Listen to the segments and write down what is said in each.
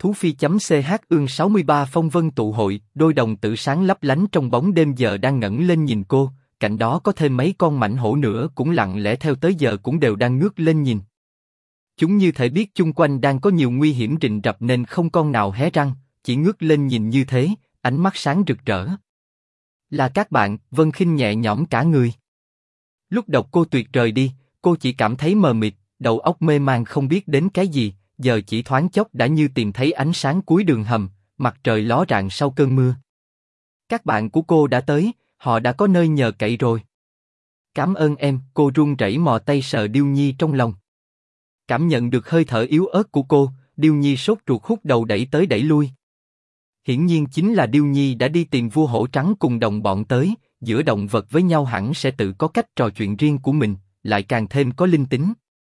Thú phi.ch ương 63 phong vân tụ hội, đôi đồng tử sáng lấp lánh trong bóng đêm giờ đang ngẩng lên nhìn cô, cạnh đó có thêm mấy con mãnh hổ nữa cũng lặng lẽ theo tới giờ cũng đều đang ngước lên nhìn. Chúng như thể biết chung quanh đang có nhiều nguy hiểm rình rập nên không con nào hé răng, chỉ ngước lên nhìn như thế, ánh mắt sáng rực rỡ. Là các bạn, Vân Khinh nhẹ nhõm cả người. Lúc Độc Cô Tuyệt rời đi, cô chỉ cảm thấy mờ mịt, đầu óc mê man không biết đến cái gì, giờ chỉ thoáng chốc đã như tìm thấy ánh sáng cuối đường hầm, mặt trời ló rạng sau cơn mưa. Các bạn của cô đã tới, họ đã có nơi nhờ cậy rồi. Cảm ơn em, cô run rẩy mò tay sờ Điêu Nhi trong lòng. Cảm nhận được hơi thở yếu ớt của cô, Điêu Nhi sốt ruột hút đầu đẩy tới đẩy lui. Hiển nhiên chính là Điêu Nhi đã đi tìm vua hổ trắng cùng đồng bọn tới, giữa động vật với nhau hẳn sẽ tự có cách trò chuyện riêng của mình, lại càng thêm có linh tính.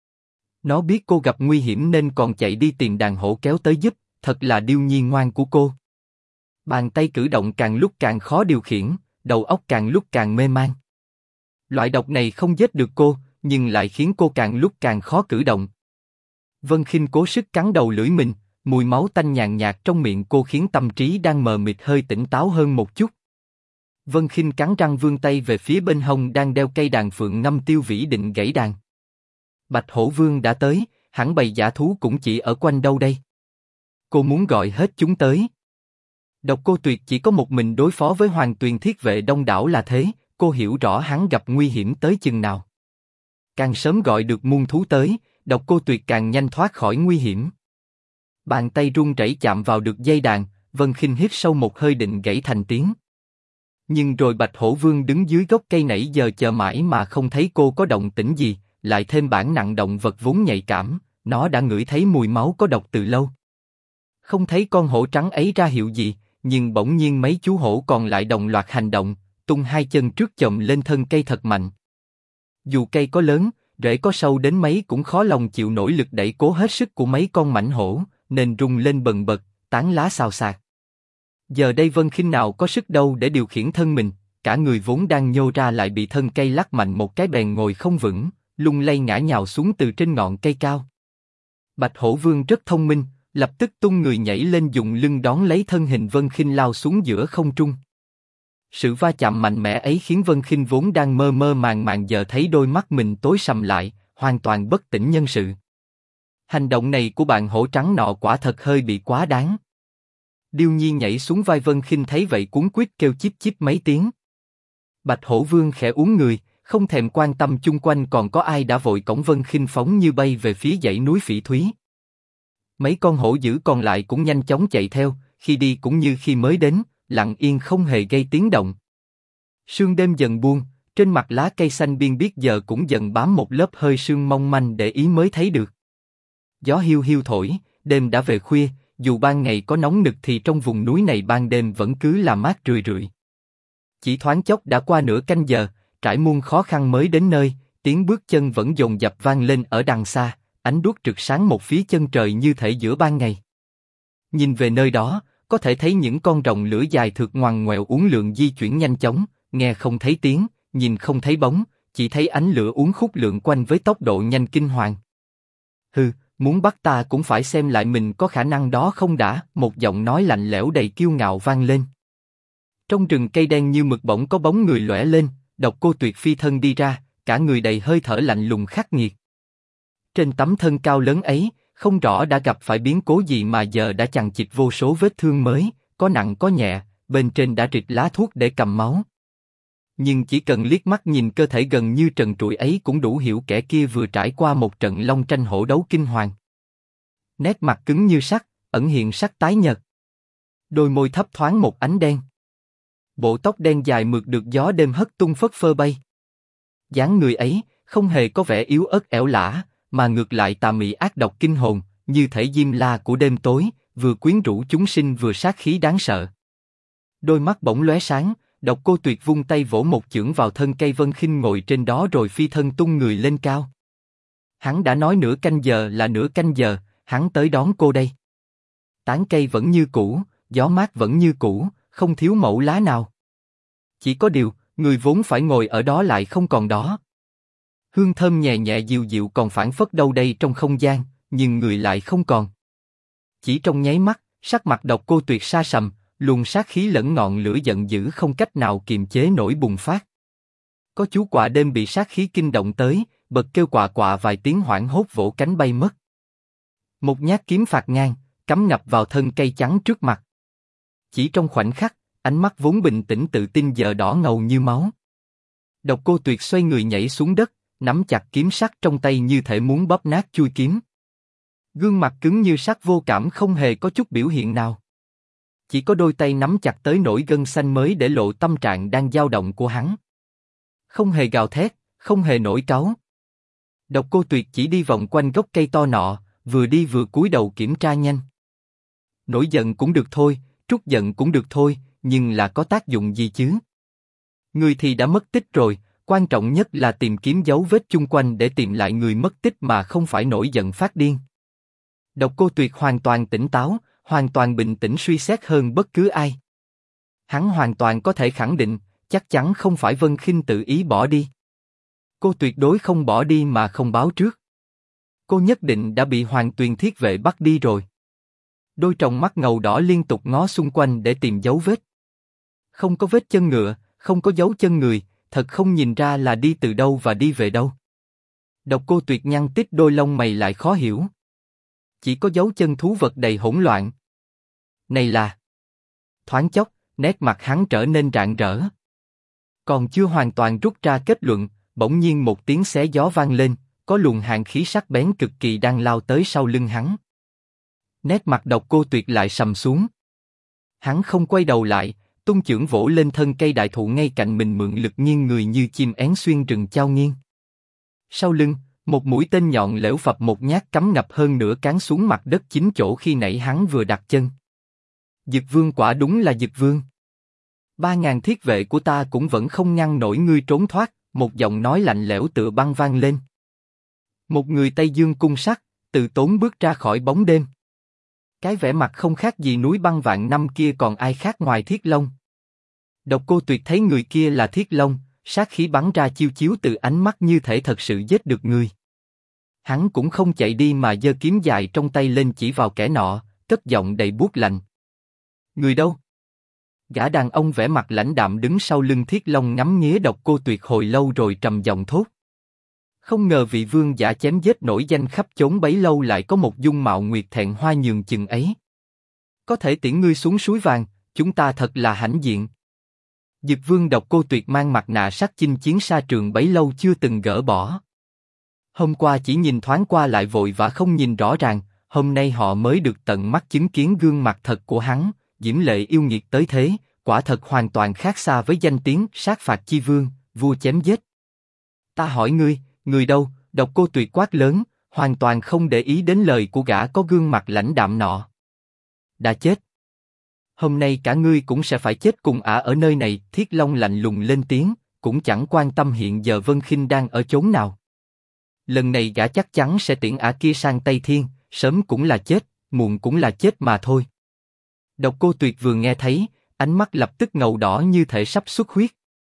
Nó biết cô gặp nguy hiểm nên còn chạy đi tìm đàn hổ kéo tới giúp, thật là Điêu Nhi ngoan của cô. Bàn tay cử động càng lúc càng khó điều khiển, đầu óc càng lúc càng mê man. Loại độc này không giết được cô, nhưng lại khiến cô càng lúc càng khó cử động. Vân Khinh cố sức cắn đầu lưỡi mình, mùi máu tanh nhàn nhạt trong miệng cô khiến tâm trí đang mờ mịt hơi tỉnh táo hơn một chút. Vân Khinh cắn răng vươn tay về phía bên hông đang đeo cây đàn phượng ngâm Tiêu Vĩ định gãy đàn. Bạch Hổ Vương đã tới, hẳn bầy dã thú cũng chỉ ở quanh đâu đây. Cô muốn gọi hết chúng tới. Độc Cô Tuyệt chỉ có một mình đối phó với Hoàng Tuyền Thiết Vệ đông đảo là thế, cô hiểu rõ hắn gặp nguy hiểm tới chừng nào. Càng sớm gọi được muôn thú tới, Độc Cô Tuyệt càng nhanh thoát khỏi nguy hiểm. Bàn tay run rẩy chạm vào được dây đàn, Vân Khinh hít sâu một hơi định gãy thành tiếng. Nhưng rồi Bạch Hổ Vương đứng dưới gốc cây nãy giờ chờ mãi mà không thấy cô có động tĩnh gì, lại thêm bản nặng động vật vốn nhạy cảm, nó đã ngửi thấy mùi máu có độc từ lâu. Không thấy con hổ trắng ấy ra hiệu gì, nhưng bỗng nhiên mấy chú hổ còn lại đồng loạt hành động, tung hai chân trước chồm lên thân cây thật mạnh. Dù cây có lớn, rễ có sâu đến mấy cũng khó lòng chịu nổi lực đẩy cố hết sức của mấy con mãnh hổ, nên rung lên bần bật, tán lá xào xạc. Giờ đây Vân Khinh nào có sức đâu để điều khiển thân mình, cả người vốn đang nhô ra lại bị thân cây lắc mạnh một cái bèn ngồi không vững, lung lay ngã nhào xuống từ trên ngọn cây cao. Bạch Hổ Vương rất thông minh, lập tức tung người nhảy lên dùng lưng đón lấy thân hình Vân Khinh lao xuống giữa không trung. Sự va chạm mạnh mẽ ấy khiến Vân Khinh vốn đang mơ mơ màng màng giờ thấy đôi mắt mình tối sầm lại, hoàn toàn bất tỉnh nhân sự. Hành động này của bạn hổ trắng nọ quả thật hơi bị quá đáng. Điêu Nhi nhảy xuống vai Vân Khinh thấy vậy cuống quýt kêu chíp chíp mấy tiếng. Bạch Hổ Vương khẽ uốn người, không thèm quan tâm chung quanh còn có ai đã vội cõng Vân Khinh phóng như bay về phía dãy núi Phỉ Thúy. Mấy con hổ dữ còn lại cũng nhanh chóng chạy theo, khi đi cũng như khi mới đến, lặng yên không hề gây tiếng động. Sương đêm dần buông, trên mặt lá cây xanh biên biết giờ cũng dần bám một lớp hơi sương mong manh để ý mới thấy được. Gió hiu hiu thổi, đêm đã về khuya, dù ban ngày có nóng nực thì trong vùng núi này ban đêm vẫn cứ là mát rười rượi. Chỉ thoáng chốc đã qua nửa canh giờ, trải muôn khó khăn mới đến nơi, tiếng bước chân vẫn dồn dập vang lên ở đằng xa, ánh đuốc rực sáng một phía chân trời như thể giữa ban ngày. Nhìn về nơi đó, có thể thấy những con rồng lửa dài thượt ngoằn ngoèo uốn lượn di chuyển nhanh chóng, nghe không thấy tiếng, nhìn không thấy bóng, chỉ thấy ánh lửa uốn khúc lượn quanh với tốc độ nhanh kinh hoàng. Hừ, muốn bắt ta cũng phải xem lại mình có khả năng đó không đã, một giọng nói lạnh lẽo đầy kiêu ngạo vang lên. Trong rừng cây đen như mực bỗng có bóng người lóe lên, Độc Cô Tuyệt phi thân đi ra, cả người đầy hơi thở lạnh lùng khắc nghiệt. Trên tấm thân cao lớn ấy, không rõ đã gặp phải biến cố gì mà giờ đã chằng chịt vô số vết thương mới, có nặng có nhẹ, bên trên đã rịt lá thuốc để cầm máu. Nhưng chỉ cần liếc mắt nhìn cơ thể gần như trần trụi ấy cũng đủ hiểu kẻ kia vừa trải qua một trận long tranh hổ đấu kinh hoàng. Nét mặt cứng như sắt, ẩn hiện sắc tái nhợt. Đôi môi thấp thoáng một ánh đen. Bộ tóc đen dài mượt được gió đêm hất tung phất phơ bay. Dáng người ấy không hề có vẻ yếu ớt ẻo lả, mà ngược lại tà mị ác độc kinh hồn, như thể diêm la của đêm tối, vừa quyến rũ chúng sinh vừa sát khí đáng sợ. Đôi mắt bỗng lóe sáng, Độc Cô Tuyệt vung tay vỗ một chưởng vào thân cây Vân Khinh ngồi trên đó rồi phi thân tung người lên cao. Hắn đã nói nửa canh giờ là nửa canh giờ, hắn tới đón cô đây. Tán cây vẫn như cũ, gió mát vẫn như cũ, không thiếu mẩu lá nào. Chỉ có điều, người vốn phải ngồi ở đó lại không còn đó. Hương thơm nhẹ nhẹ dịu dịu còn phảng phất đâu đây trong không gian, nhưng người lại không còn. Chỉ trong nháy mắt, sắc mặt Độc Cô Tuyệt sa sầm, luồng sát khí lẫn ngọn lửa giận dữ không cách nào kiềm chế nổi bùng phát. Có chú quạ đêm bị sát khí kinh động tới, bật kêu quạ quạ vài tiếng hoảng hốt vỗ cánh bay mất. Một nhát kiếm phạt ngang, cắm ngập vào thân cây trắng trước mặt. Chỉ trong khoảnh khắc, ánh mắt vốn bình tĩnh tự tin giờ đỏ ngầu như máu. Độc Cô Tuyệt xoay người nhảy xuống đất, nắm chặt kiếm sắt trong tay như thể muốn bóp nát chuôi kiếm. Gương mặt cứng như sắt vô cảm không hề có chút biểu hiện nào. Chỉ có đôi tay nắm chặt tới nổi gân xanh mới để lộ tâm trạng đang dao động của hắn. Không hề gào thét, không hề nổi cáu. Độc Cô Tuyệt chỉ đi vòng quanh gốc cây to nọ, vừa đi vừa cúi đầu kiểm tra nhanh. Nổi giận cũng được thôi, trút giận cũng được thôi, nhưng là có tác dụng gì chứ? Người thì đã mất tích rồi, quan trọng nhất là tìm kiếm dấu vết chung quanh để tìm lại người mất tích mà không phải nổi giận phát điên. Độc Cô Tuyệt hoàn toàn tỉnh táo, hoàn toàn bình tĩnh suy xét hơn bất cứ ai. Hắn hoàn toàn có thể khẳng định, chắc chắn không phải Vân Khinh tự ý bỏ đi. Cô tuyệt đối không bỏ đi mà không báo trước. Cô nhất định đã bị Hoàng Tuyền Thiết Vệ bắt đi rồi. Đôi tròng mắt ngầu đỏ liên tục ngó xung quanh để tìm dấu vết. Không có vết chân ngựa, không có dấu chân người, thật không nhìn ra là đi từ đâu và đi về đâu. Độc Cô Tuyệt nhăn tít đôi lông mày lại khó hiểu. Chỉ có dấu chân thú vật đầy hỗn loạn. Này là... Thoáng chốc, nét mặt hắn trở nên rạng rỡ. Còn chưa hoàn toàn rút ra kết luận, bỗng nhiên một tiếng xé gió vang lên, có luồng hàn khí sắc bén cực kỳ đang lao tới sau lưng hắn. Nét mặt Độc Cô Tuyệt lại sầm xuống. Hắn không quay đầu lại, tung chưởng vỗ lên thân cây đại thụ ngay cạnh mình mượn lực nghiêng người như chim én xuyên rừng chao nghiêng. Sau lưng, một mũi tên nhọn lẻo phập một nhát cắm ngập hơn nửa cán xuống mặt đất chính chỗ khi nãy hắn vừa đặt chân. Dực Vương quả đúng là Dực Vương. 3.000 thiết vệ của ta cũng vẫn không ngăn nổi ngươi trốn thoát, một giọng nói lạnh lẽo tựa băng vang lên. Một người Tây Dương cung sắt, từ tốn bước ra khỏi bóng đêm. Cái vẻ mặt không khác gì núi băng vạn năm kia còn ai khác ngoài Thiết Long. Độc Cô Tuyệt thấy người kia là Thiết Long, sát khí bắn ra chiêu chiếu từ ánh mắt như thể thật sự giết được người. Hắn cũng không chạy đi mà giơ kiếm dài trong tay lên chỉ vào kẻ nọ, cất giọng đầy buốt lạnh. Người đâu? Gã đàn ông vẻ mặt lãnh đạm đứng sau lưng Thiết Long ngắm nghía Độc Cô Tuyệt hồi lâu rồi trầm giọng thốt. Không ngờ vị vương giả chém giết nổi danh khắp chốn bấy lâu lại có một dung mạo nguyệt thẹn hoa nhường chừng ấy. Có thể tiễn ngươi xuống suối vàng, chúng ta thật là hãnh diện. Dực Vương Độc Cô Tuyệt mang mặt nạ sắt chinh chiến xa trường bấy lâu chưa từng gỡ bỏ. Hôm qua chỉ nhìn thoáng qua lại vội và không nhìn rõ ràng, hôm nay họ mới được tận mắt chứng kiến gương mặt thật của hắn, diễm lệ yêu nghiệt tới thế, quả thật hoàn toàn khác xa với danh tiếng sát phạt chi vương, vua chém giết. Ta hỏi ngươi, người đâu? Độc Cô Tuyệt quát lớn, hoàn toàn không để ý đến lời của gã có gương mặt lãnh đạm nọ. Đã chết. Hôm nay cả ngươi cũng sẽ phải chết cùng ả ở nơi này. Thiết Long lạnh lùng lên tiếng, cũng chẳng quan tâm hiện giờ Vân Khinh đang ở chốn nào. Lần này gã chắc chắn sẽ tiễn ả kia sang Tây Thiên, sớm cũng là chết, muộn cũng là chết mà thôi. Độc Cô Tuyệt vừa nghe thấy, ánh mắt lập tức ngầu đỏ như thể sắp xuất huyết.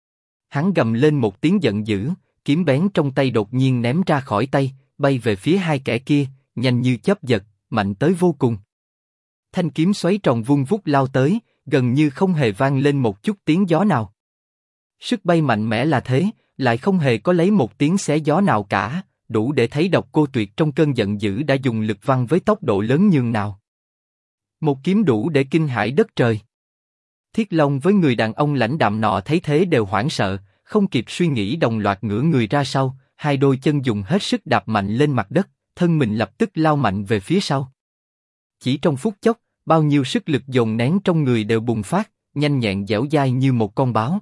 Hắn gầm lên một tiếng giận dữ, kiếm bén trong tay đột nhiên ném ra khỏi tay, bay về phía hai kẻ kia, nhanh như chớp giật, mạnh tới vô cùng. Thanh kiếm xoáy tròn vung vút lao tới, gần như không hề vang lên một chút tiếng gió nào. Sức bay mạnh mẽ là thế, lại không hề có lấy một tiếng xé gió nào cả, đủ để thấy Độc Cô Tuyệt trong cơn giận dữ đã dùng lực văng với tốc độ lớn nhường nào. Một kiếm đủ để kinh hãi đất trời. Thiết Long với người đàn ông lãnh đạm nọ thấy thế đều hoảng sợ, không kịp suy nghĩ đồng loạt ngửa người ra sau, hai đôi chân dùng hết sức đạp mạnh lên mặt đất, thân mình lập tức lao mạnh về phía sau. Chỉ trong phút chốc, bao nhiêu sức lực dồn nén trong người đều bùng phát, nhanh nhẹn dẻo dai như một con báo.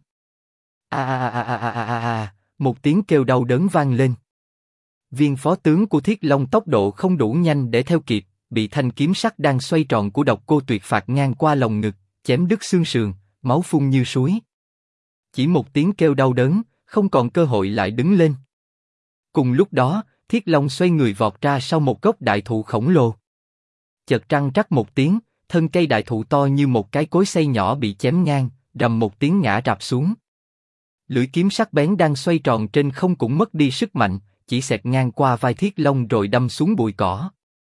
Một tiếng kêu đau đớn vang lên. Viên phó tướng của Thiết Long tốc độ không đủ nhanh để theo kịp, bị thanh kiếm sắt đang xoay tròn của Độc Cô Tuyệt phạt ngang qua lồng ngực, chém đứt xương sườn, máu phun như suối. Chỉ một tiếng kêu đau đớn, không còn cơ hội lại đứng lên. Cùng lúc đó, Thiết Long xoay người vọt ra sau một gốc đại thụ khổng lồ. Chợt trăng trắc một tiếng, thân cây đại thụ to như một cái cối xay nhỏ bị chém ngang, rầm một tiếng ngã rạp xuống. Lưỡi kiếm sắc bén đang xoay tròn trên không cũng mất đi sức mạnh, chỉ xẹt ngang qua vai Thiết Long rồi đâm xuống bụi cỏ.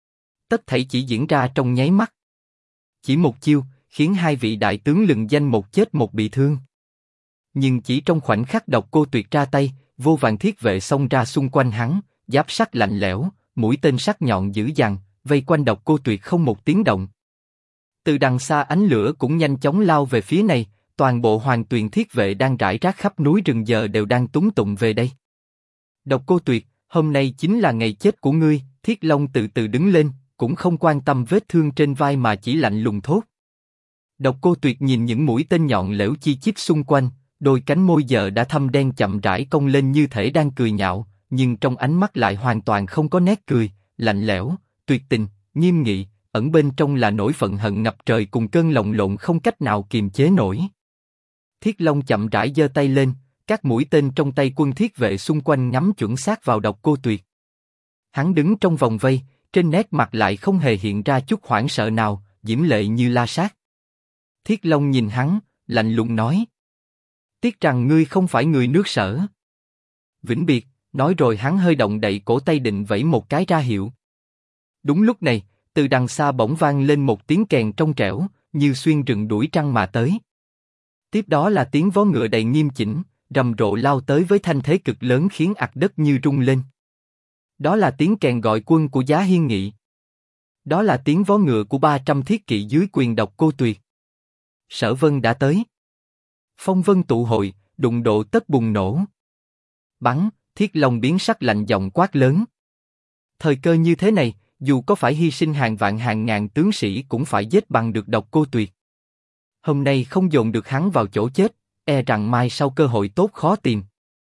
Tất thảy chỉ diễn ra trong nháy mắt. Chỉ một chiêu, khiến hai vị đại tướng lừng danh một chết một bị thương. Nhưng chỉ trong khoảnh khắc Độc Cô Tuyệt ra tay, vô vàn thiết vệ xông ra xung quanh hắn, giáp sắt lạnh lẽo, mũi tên sắc nhọn dữ dằn, vây quanh Độc Cô Tuyệt không một tiếng động. Từ đằng xa ánh lửa cũng nhanh chóng lao về phía này, toàn bộ Hoàng Tuyền thiết vệ đang rải rác khắp núi rừng giờ đều đang túng tụng về đây. Độc Cô Tuyệt, hôm nay chính là ngày chết của ngươi. Thiết Long từ từ đứng lên, cũng không quan tâm vết thương trên vai mà chỉ lạnh lùng thốt. Độc Cô Tuyệt nhìn những mũi tên nhọn lẽo chi chít xung quanh, đôi cánh môi giờ đã thâm đen chậm rãi cong lên như thể đang cười nhạo, nhưng trong ánh mắt lại hoàn toàn không có nét cười, lạnh lẽo, tuyệt tình, nghiêm nghị, ẩn bên trong là nỗi phẫn hận ngập trời cùng cơn lồng lộn không cách nào kiềm chế nổi. Thiết Long chậm rãi giơ tay lên, các mũi tên trong tay quân thiết vệ xung quanh nhắm chuẩn xác vào Độc Cô Tuyệt. Hắn đứng trong vòng vây, trên nét mặt lại không hề hiện ra chút hoảng sợ nào, diễm lệ như la sát. Thiết Long nhìn hắn, lạnh lùng nói: tiếc rằng ngươi không phải người nước Sở. Vĩnh biệt. Nói rồi hắn hơi động đậy cổ tay định vẫy một cái ra hiệu. Đúng lúc này, từ đằng xa bỗng vang lên một tiếng kèn trong trẻo, như xuyên rừng đuổi trăng mà tới. Tiếp đó là tiếng vó ngựa đầy nghiêm chỉnh, rầm rộ lao tới với thanh thế cực lớn khiến ặc đất như rung lên. Đó là tiếng kèn gọi quân của Giá Hiên Nghị. Đó là tiếng vó ngựa của 300 thiết kỵ dưới quyền Độc Cô Tuyệt. Sở Vân đã tới. Phong vân tụ hội, đụng độ tất bùng nổ. Bắn. Thiết Long biến sắc lạnh giọng quát lớn. Thời cơ như thế này, dù có phải hy sinh hàng vạn hàng ngàn tướng sĩ cũng phải giết bằng được Độc Cô Tuyệt. Hôm nay không dồn được hắn vào chỗ chết, e rằng mai sau cơ hội tốt khó tìm.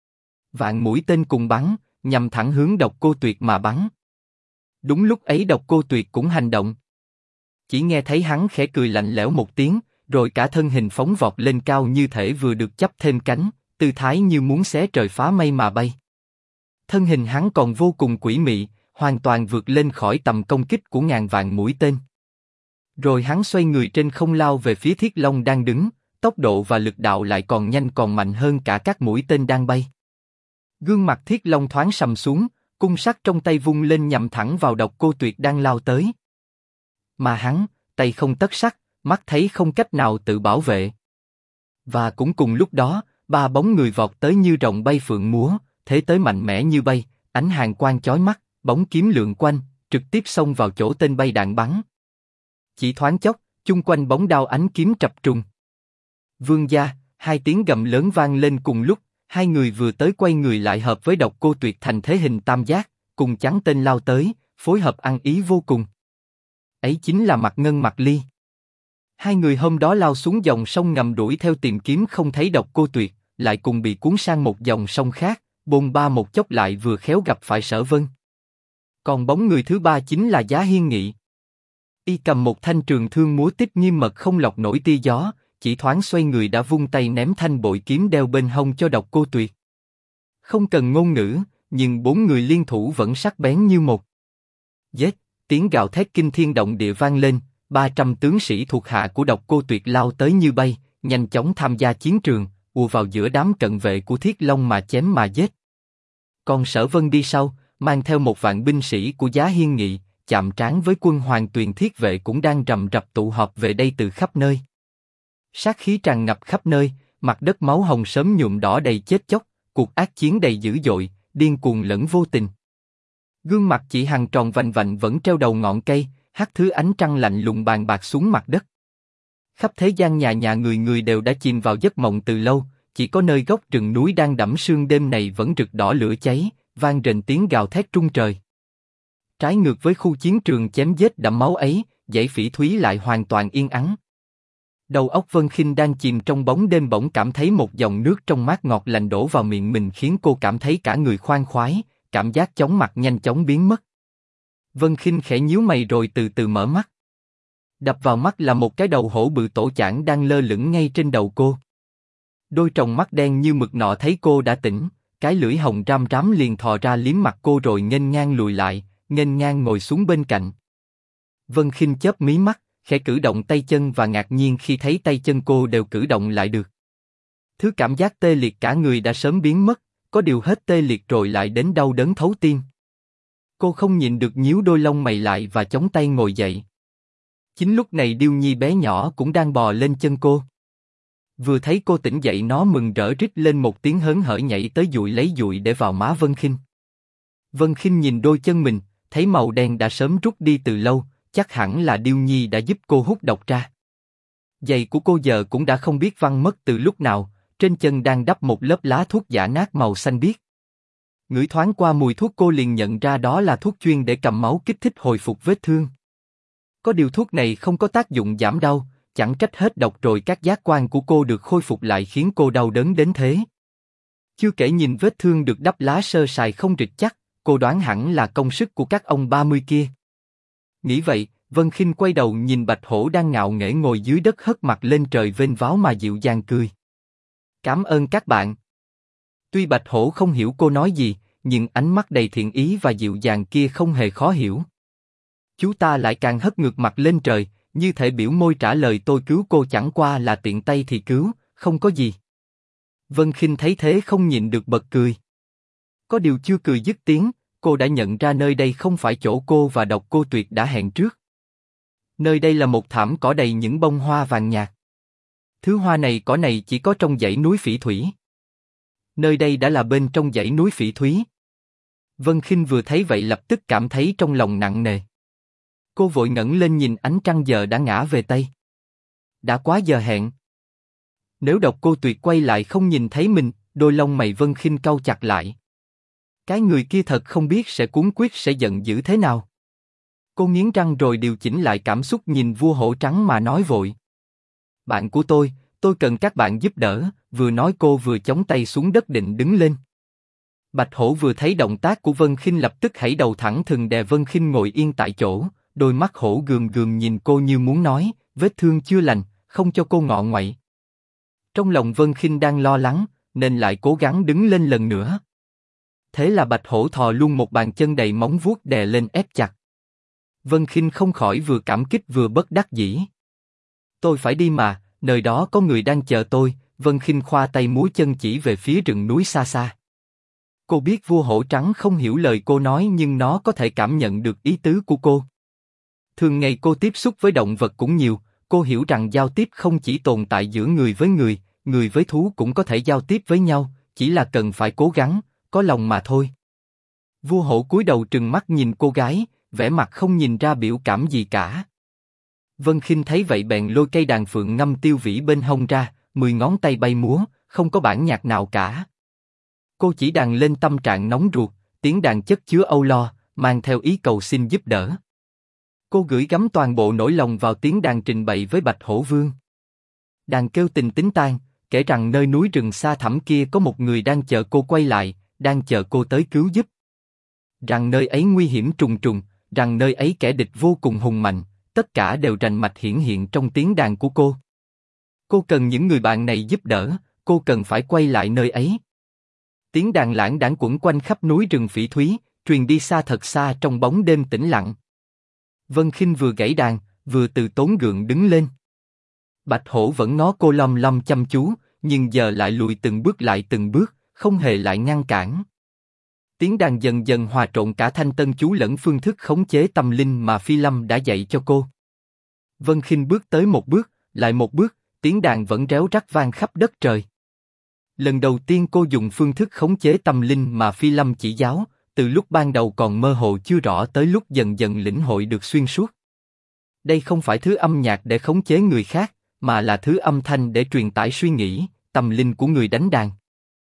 Vạn mũi tên cùng bắn, nhằm thẳng hướng Độc Cô Tuyệt mà bắn. Đúng lúc ấy Độc Cô Tuyệt cũng hành động. Chỉ nghe thấy hắn khẽ cười lạnh lẽo một tiếng, rồi cả thân hình phóng vọt lên cao như thể vừa được chắp thêm cánh, tư thái như muốn xé trời phá mây mà bay. Thân hình hắn còn vô cùng quỷ mị, hoàn toàn vượt lên khỏi tầm công kích của ngàn vạn mũi tên. Rồi hắn xoay người trên không lao về phía Thiết Long đang đứng, tốc độ và lực đạo lại còn nhanh còn mạnh hơn cả các mũi tên đang bay. Gương mặt Thiết Long thoáng sầm xuống, cung sắt trong tay vung lên nhằm thẳng vào Độc Cô Tuyệt đang lao tới. Mà hắn, tay không tất sắt, mắt thấy không cách nào tự bảo vệ. Và cũng cùng lúc đó, ba bóng người vọt tới như rồng bay phượng múa, thế tới mạnh mẽ như bay, ánh hàn quang chói mắt, bóng kiếm lượn quanh, trực tiếp xông vào chỗ tên bay đạn bắn. Chỉ thoáng chốc, chung quanh bóng đao ánh kiếm trập trùng. Vương gia, hai tiếng gầm lớn vang lên cùng lúc, hai người vừa tới quay người lại hợp với Độc Cô Tuyệt thành thế hình tam giác, cùng chắn tên lao tới, phối hợp ăn ý vô cùng. Ấy chính là Mạc Ngân Mạc Ly. Hai người hôm đó lao xuống dòng sông ngầm đuổi theo tìm kiếm không thấy Độc Cô Tuyệt, lại cùng bị cuốn sang một dòng sông khác, bôn ba một chốc lại vừa khéo gặp phải Sở Vân. Còn bóng người thứ ba chính là Giá Hiên Nghị. Y cầm một thanh trường thương múa tích nghiêm mật không lọc nổi tia gió, chỉ thoáng xoay người đã vung tay ném thanh bội kiếm đeo bên hông cho Độc Cô Tuyệt. Không cần ngôn ngữ, nhưng bốn người liên thủ vẫn sắc bén như một. Giết! Tiếng gào thét kinh thiên động địa vang lên, 300 tướng sĩ thuộc hạ của Độc Cô Tuyệt lao tới như bay, nhanh chóng tham gia chiến trường, ùa vào giữa đám cận vệ của Thiết Long mà chém mà giết. Còn Sở Vân đi sau, mang theo một vạn binh sĩ của Giá Hiên Nghị, chạm trán với quân Hoàng Tuyền thiết vệ cũng đang rầm rập tụ họp về đây từ khắp nơi. Sát khí tràn ngập khắp nơi, mặt đất máu hồng sớm nhuộm đỏ đầy chết chóc, cuộc ác chiến đầy dữ dội, điên cuồng lẫn vô tình. Gương mặt chị Hằng tròn vành vạnh vẫn treo đầu ngọn cây, hắt thứ ánh trăng lạnh lùng bàn bạc xuống mặt đất. Khắp thế gian nhà nhà người người đều đã chìm vào giấc mộng từ lâu, chỉ có nơi góc rừng núi đang đẫm sương đêm này vẫn rực đỏ lửa cháy, vang rền tiếng gào thét trung trời. Trái ngược với khu chiến trường chém giết đẫm máu ấy, dãy Phỉ Thúy lại hoàn toàn yên ắng. Đầu óc Vân Khinh đang chìm trong bóng đêm bỗng cảm thấy một dòng nước trong mát ngọt lành đổ vào miệng mình khiến cô cảm thấy cả người khoan khoái, cảm giác chóng mặt nhanh chóng biến mất. Vân Khinh khẽ nhíu mày rồi từ từ mở mắt. Đập vào mắt là một cái đầu hổ bự tổ chảng đang lơ lửng ngay trên đầu cô. Đôi tròng mắt đen như mực nọ thấy cô đã tỉnh, cái lưỡi hồng ram rám liền thò ra liếm mặt cô rồi nghênh ngang lùi lại, nghênh ngang ngồi xuống bên cạnh. Vân Khinh chớp mí mắt, khẽ cử động tay chân và ngạc nhiên khi thấy tay chân cô đều cử động lại được. Thứ cảm giác tê liệt cả người đã sớm biến mất, có điều hết tê liệt rồi lại đến đau đớn thấu tim. Cô không nhịn được nhíu đôi lông mày lại và chống tay ngồi dậy. Chính lúc này Điêu Nhi bé nhỏ cũng đang bò lên chân cô. Vừa thấy cô tỉnh dậy nó mừng rỡ rít lên một tiếng hớn hở nhảy tới dụi lấy dụi để vào má Vân Khinh. Vân Khinh nhìn đôi chân mình, thấy màu đen đã sớm rút đi từ lâu, chắc hẳn là Điêu Nhi đã giúp cô hút độc ra. Giày của cô giờ cũng đã không biết văng mất từ lúc nào, trên chân đang đắp một lớp lá thuốc giả nát màu xanh biếc. Ngửi thoáng qua mùi thuốc cô liền nhận ra đó là thuốc chuyên để cầm máu kích thích hồi phục vết thương. Có điều thuốc này không có tác dụng giảm đau, chẳng trách hết độc rồi các giác quan của cô được khôi phục lại khiến cô đau đớn đến thế. Chưa kể nhìn vết thương được đắp lá sơ sài không rịch chắc, cô đoán hẳn là công sức của các ông 30 kia. Nghĩ vậy, Vân Khinh quay đầu nhìn Bạch Hổ đang ngạo nghễ ngồi dưới đất hất mặt lên trời vênh váo mà dịu dàng cười. Cảm ơn các bạn. Tuy Bạch Hổ không hiểu cô nói gì, nhưng ánh mắt đầy thiện ý và dịu dàng kia không hề khó hiểu. Chú ta lại càng hất ngược mặt lên trời, như thể biểu môi trả lời tôi cứu cô chẳng qua là tiện tay thì cứu, không có gì. Vân Khinh thấy thế không nhịn được bật cười. Có điều chưa cười dứt tiếng, cô đã nhận ra nơi đây không phải chỗ cô và Độc Cô Tuyệt đã hẹn trước. Nơi đây là một thảm cỏ đầy những bông hoa vàng nhạt. Thứ hoa này cỏ này chỉ có trong dãy núi Phỉ Thủy. Nơi đây đã là bên trong dãy núi Phỉ Thúy. Vân Khinh vừa thấy vậy lập tức cảm thấy trong lòng nặng nề. Cô vội ngẩng lên nhìn ánh trăng giờ đã ngã về Tây. Đã quá giờ hẹn. Nếu Độc Cô Tuyệt quay lại không nhìn thấy mình, đôi lông mày Vân Khinh cau chặt lại. Cái người kia thật không biết sẽ cuống quyết sẽ giận dữ thế nào. Cô nghiến răng rồi điều chỉnh lại cảm xúc nhìn vua hổ trắng mà nói vội. Bạn của tôi cần các bạn giúp đỡ, vừa nói cô vừa chống tay xuống đất định đứng lên. Bạch Hổ vừa thấy động tác của Vân Khinh lập tức hãy đầu thẳng thừng đè Vân Khinh ngồi yên tại chỗ, đôi mắt hổ gườm gườm nhìn cô như muốn nói, vết thương chưa lành, không cho cô ngọ nguậy. Trong lòng Vân Khinh đang lo lắng, nên lại cố gắng đứng lên lần nữa. Thế là Bạch Hổ thò luôn một bàn chân đầy móng vuốt đè lên ép chặt. Vân Khinh không khỏi vừa cảm kích vừa bất đắc dĩ. Tôi phải đi mà, nơi đó có người đang chờ tôi. Vân Khinh khoa tay múa chân chỉ về phía rừng núi xa xa. Cô biết vua hổ trắng không hiểu lời cô nói nhưng nó có thể cảm nhận được ý tứ của cô. Thường ngày cô tiếp xúc với động vật cũng nhiều, cô hiểu rằng giao tiếp không chỉ tồn tại giữa người với người với thú cũng có thể giao tiếp với nhau, chỉ là cần phải cố gắng, có lòng mà thôi. Vua hổ cúi đầu trừng mắt nhìn cô gái, vẻ mặt không nhìn ra biểu cảm gì cả. Vân Khinh thấy vậy bèn lôi cây đàn phượng ngâm tiêu vĩ bên hông ra, 10 ngón tay bay múa, không có bản nhạc nào cả. Cô chỉ đàn lên tâm trạng nóng ruột, tiếng đàn chất chứa âu lo, mang theo ý cầu xin giúp đỡ. Cô gửi gắm toàn bộ nỗi lòng vào tiếng đàn trình bày với Bạch Hổ Vương. Đàn kêu tình tính tan, kể rằng nơi núi rừng xa thẳm kia có một người đang chờ cô quay lại, đang chờ cô tới cứu giúp. Rằng nơi ấy nguy hiểm trùng trùng, rằng nơi ấy kẻ địch vô cùng hùng mạnh, tất cả đều rành mạch hiển hiện trong tiếng đàn của cô. Cô cần những người bạn này giúp đỡ, cô cần phải quay lại nơi ấy. Tiếng đàn lãng đãng quẩn quanh khắp núi rừng Phỉ Thúy, truyền đi xa thật xa trong bóng đêm tĩnh lặng. Vân Khinh vừa gảy đàn, vừa từ tốn gượng đứng lên. Bạch Hổ vẫn ngó cô lom lom chăm chú, nhưng giờ lại lùi lại từng bước, không hề lại ngăn cản. Tiếng đàn dần dần hòa trộn cả thanh tân chú lẫn phương thức khống chế tâm linh mà Phi Lâm đã dạy cho cô. Vân Khinh bước tới một bước, lại một bước, tiếng đàn vẫn réo rắt vang khắp đất trời. Lần đầu tiên cô dùng phương thức khống chế tâm linh mà Phi Lâm chỉ giáo, từ lúc ban đầu còn mơ hồ chưa rõ tới lúc dần dần lĩnh hội được xuyên suốt. Đây không phải thứ âm nhạc để khống chế người khác, mà là thứ âm thanh để truyền tải suy nghĩ, tâm linh của người đánh đàn.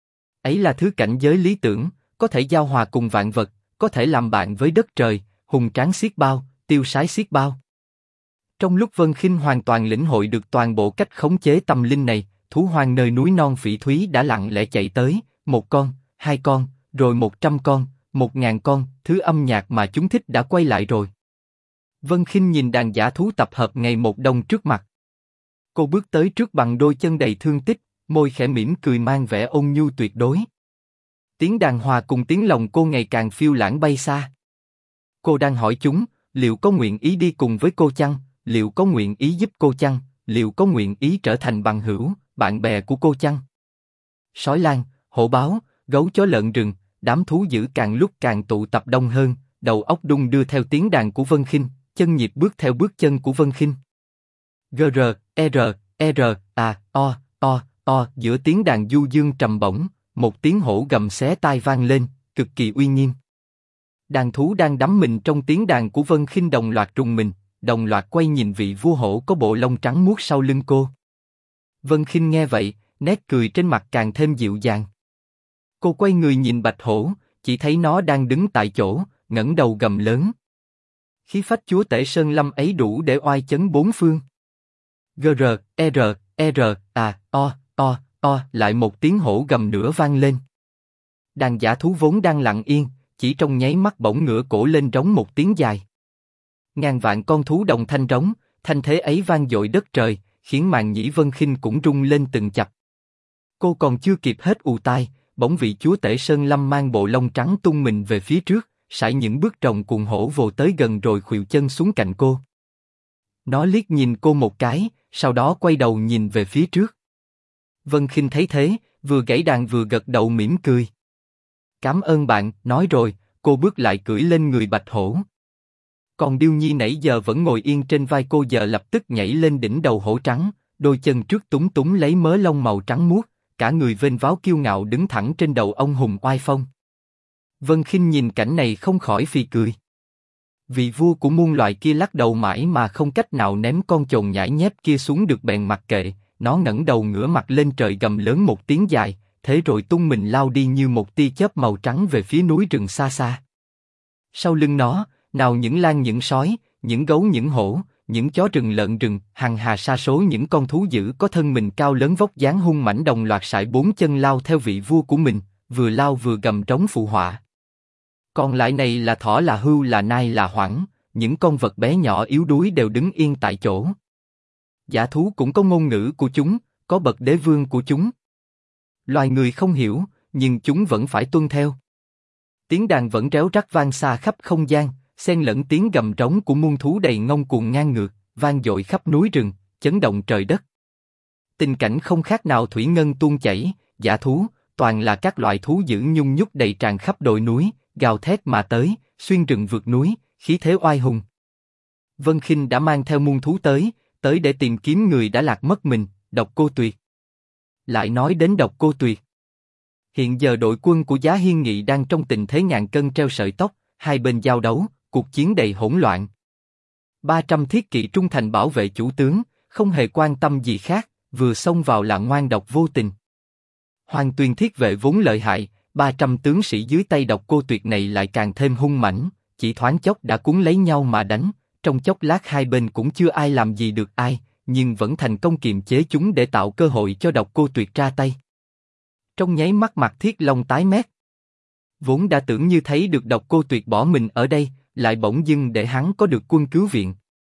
Ấy là thứ cảnh giới lý tưởng, có thể giao hòa cùng vạn vật, có thể làm bạn với đất trời, hùng tráng xiết bao, tiêu sái xiết bao. Trong lúc Vân Khinh hoàn toàn lĩnh hội được toàn bộ cách khống chế tâm linh này, thú hoang nơi núi non Phỉ Thúy đã lặng lẽ chạy tới, 1 con, 2 con, rồi 100 con, 1000 con, thứ âm nhạc mà chúng thích đã quay lại rồi. Vân Khinh nhìn đàn dã thú tập hợp ngày một đông trước mặt. Cô bước tới trước bằng đôi chân đầy thương tích, môi khẽ mỉm cười mang vẻ ôn nhu tuyệt đối. Tiếng đàn hòa cùng tiếng lòng cô ngày càng phiêu lãng bay xa. Cô đang hỏi chúng, liệu có nguyện ý đi cùng với cô chăng, liệu có nguyện ý giúp cô chăng, liệu có nguyện ý trở thành bằng hữu, bạn bè của cô chăng? Sói lang, hổ báo, gấu chó lợn rừng, đám thú dữ càng lúc càng tụ tập đông hơn, đầu óc đung đưa theo tiếng đàn của Vân Khinh, chân nhịp bước theo bước chân của Vân Khinh. Gr, r, r, a, o, giữa tiếng đàn du dương trầm bổng, một tiếng hổ gầm xé tai vang lên, cực kỳ uy nghiêm. Đàn thú đang đắm mình trong tiếng đàn của Vân Khinh đồng loạt rùng mình, đồng loạt quay nhìn vị vua hổ có bộ lông trắng muốt sau lưng cô. Vân Khinh nghe vậy, nét cười trên mặt càng thêm dịu dàng. Cô quay người nhìn bạch hổ, chỉ thấy nó đang đứng tại chỗ, ngẩng đầu gầm lớn. Khí phách chúa tể Sơn Lâm ấy đủ để oai chấn bốn phương. Gr, r, a, o, lại một tiếng hổ gầm nữa vang lên. Đàn dã thú vốn đang lặng yên, chỉ trong nháy mắt bỗng ngửa cổ lên rống một tiếng dài. Ngàn vạn con thú đồng thanh rống, thanh thế ấy vang dội đất trời, khiến màn nhĩ Vân Khinh cũng rung lên từng chập. Cô còn chưa kịp hết ù tai, bỗng vị chúa tể Sơn Lâm mang bộ lông trắng tung mình về phía trước, sải những bước rồng cuồng hổ vồ tới gần rồi khuỵu chân xuống cạnh cô. Nó liếc nhìn cô một cái, sau đó quay đầu nhìn về phía trước. Vân Khinh thấy thế, vừa gãy đàn vừa gật đầu mỉm cười. Cảm ơn bạn, nói rồi, cô bước lại cưỡi lên người bạch hổ. Còn Điêu Nhi nãy giờ vẫn ngồi yên trên vai cô giờ lập tức nhảy lên đỉnh đầu hổ trắng, đôi chân trước túng túng lấy mớ lông màu trắng muốt, cả người vênh váo kiêu ngạo đứng thẳng trên đầu ông hùng oai phong. Vân Khinh nhìn cảnh này không khỏi phì cười. Vị vua của muôn loài kia lắc đầu mãi mà không cách nào ném con chồn nhãi nhép kia xuống được bèn mặc kệ, nó ngẩng đầu ngửa mặt lên trời gầm lớn một tiếng dài, thế rồi tung mình lao đi như một tia chớp màu trắng về phía núi rừng xa xa. Sau lưng nó, nào những lang những sói, những gấu những hổ, những chó rừng lợn rừng, hằng hà sa số những con thú dữ có thân mình cao lớn vóc dáng hung mãnh đồng loạt sải bốn chân lao theo vị vua của mình, vừa lao vừa gầm trống phụ họa. Còn lại này là thỏ là hươu là nai là hoảng, những con vật bé nhỏ yếu đuối đều đứng yên tại chỗ. Dã thú cũng có ngôn ngữ của chúng, có bậc đế vương của chúng. Loài người không hiểu, nhưng chúng vẫn phải tuân theo. Tiếng đàn vẫn réo rắt vang xa khắp không gian, xen lẫn tiếng gầm trống của muôn thú đầy ngông cuồng ngang ngược, vang dội khắp núi rừng, chấn động trời đất. Tình cảnh không khác nào thủy ngân tuôn chảy, dã thú, toàn là các loại thú dữ nhung nhúc đầy tràn khắp đồi núi, gào thét mà tới, xuyên rừng vượt núi, khí thế oai hùng. Vân Khinh đã mang theo muôn thú tới để tìm kiếm người đã lạc mất mình, Độc Cô Tuyệt. Lại nói đến Độc Cô Tuyệt. Hiện giờ đội quân của Giá Hiên Nghị đang trong tình thế ngàn cân treo sợi tóc, hai bên giao đấu, cuộc chiến đầy hỗn loạn. 300 thiết kỵ trung thành bảo vệ chủ tướng, không hề quan tâm gì khác, vừa xông vào là ngoan độc vô tình. Hoàng Tuyền thiết vệ vốn lợi hại, 300 tướng sĩ dưới tay Độc Cô Tuyệt này lại càng thêm hung mãnh, chỉ thoáng chốc đã cuốn lấy nhau mà đánh, trong chốc lát hai bên cũng chưa ai làm gì được ai, nhưng vẫn thành công kiềm chế chúng để tạo cơ hội cho Độc Cô Tuyệt ra tay. Trong nháy mắt mặt Thiết Long tái mét. Vốn đã tưởng như thấy được Độc Cô Tuyệt bỏ mình ở đây, lại bỗng dưng để hắn có được quân cứu viện.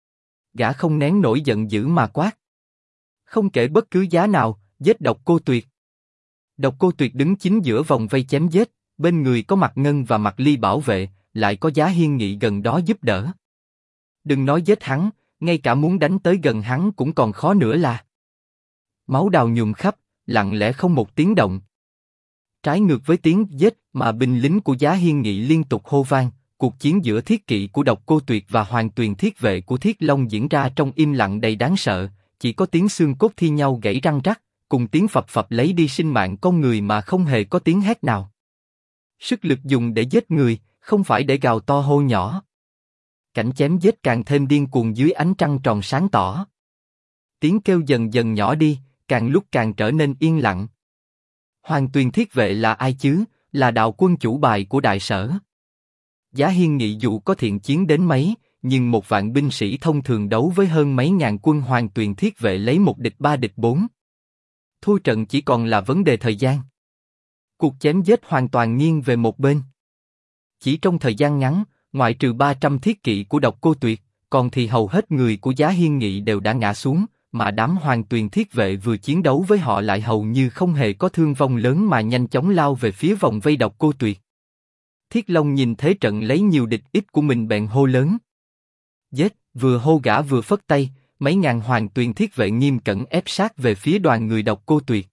Gã không nén nổi giận dữ mà quát. Không kể bất cứ giá nào, giết Độc Cô Tuyệt. Độc Cô Tuyệt đứng chính giữa vòng vây chém giết, bên người có Mạc Ngân và Mạc Ly bảo vệ, lại có Giá Hiên Nghị gần đó giúp đỡ. Đừng nói giết hắn, ngay cả muốn đánh tới gần hắn cũng còn khó nữa là. Máu đào nhuộm khắp, lặng lẽ không một tiếng động. Trái ngược với tiếng giết mà binh lính của Giá Hiên Nghị liên tục hô vang, cuộc chiến giữa thiết kỵ của Độc Cô Tuyệt và Hoàng Tuyền thiết vệ của Thiết Long diễn ra trong im lặng đầy đáng sợ, chỉ có tiếng xương cốt thi nhau gãy răng rắc, cùng tiếng phập phập lấy đi sinh mạng con người mà không hề có tiếng hét nào. Sức lực dùng để giết người, không phải để gào to hô nhỏ. Cảnh chém giết càng thêm điên cuồng dưới ánh trăng tròn sáng tỏ. Tiếng kêu dần dần nhỏ đi, càng lúc càng trở nên yên lặng. Hoàng Tuyền thiết vệ là ai chứ? Là đạo quân chủ bài của đại sở. Giá Hiên Nghị dù có thiện chiến đến mấy, nhưng một vạn binh sĩ thông thường đấu với hơn mấy ngàn quân Hoàng Tuyền thiết vệ lấy một địch ba địch bốn. Thua trận chỉ còn là vấn đề thời gian. Cuộc chém giết hoàn toàn nghiêng về một bên. Chỉ trong thời gian ngắn, ngoại trừ 300 thiết kỵ của Độc Cô Tuyệt, còn thì hầu hết người của Giá Hiên Nghị đều đã ngã xuống, mà đám Hoàng Tuyền thiết vệ vừa chiến đấu với họ lại hầu như không hề có thương vong lớn mà nhanh chóng lao về phía vòng vây Độc Cô Tuyệt. Thiết Long nhìn thế trận lấy nhiều địch ít của mình bèn hô lớn. Giết, vừa hô gã vừa phất tay, mấy ngàn Hoàng Tuyền thiết vệ nghiêm cẩn ép sát về phía đoàn người Độc Cô Tuyệt.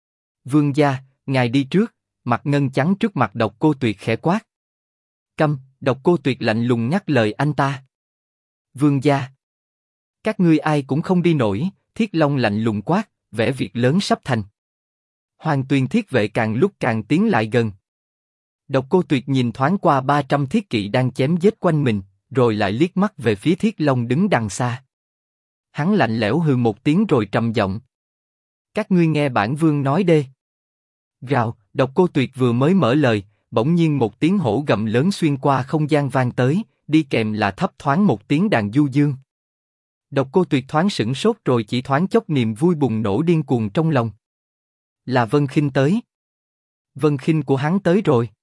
Vương gia, ngài đi trước, Mạc Ngân chắn trước mặt Độc Cô Tuyệt khẽ quát. Câm, Độc Cô Tuyệt lạnh lùng ngắt lời anh ta. Vương gia, các ngươi ai cũng không đi nổi, Thiết Long lạnh lùng quát, vẻ việc lớn sắp thành. Hoàng Tuyền thiết vệ càng lúc càng tiến lại gần. Độc Cô Tuyệt nhìn thoáng qua 300 thiết kỵ đang chém giết quanh mình, rồi lại liếc mắt về phía Thiết Long đứng đằng xa. Hắn lạnh lẽo hừ một tiếng rồi trầm giọng. Các ngươi nghe bản vương nói đê. Gào, Độc Cô Tuyệt vừa mới mở lời, bỗng nhiên một tiếng hổ gầm lớn xuyên qua không gian vang tới, đi kèm là thấp thoáng một tiếng đàn du dương. Độc Cô Tuyệt thoáng sửng sốt rồi chỉ thoáng chốc niềm vui bùng nổ điên cuồng trong lòng. Là Vân Khinh tới. Vân Khinh của hắn tới rồi.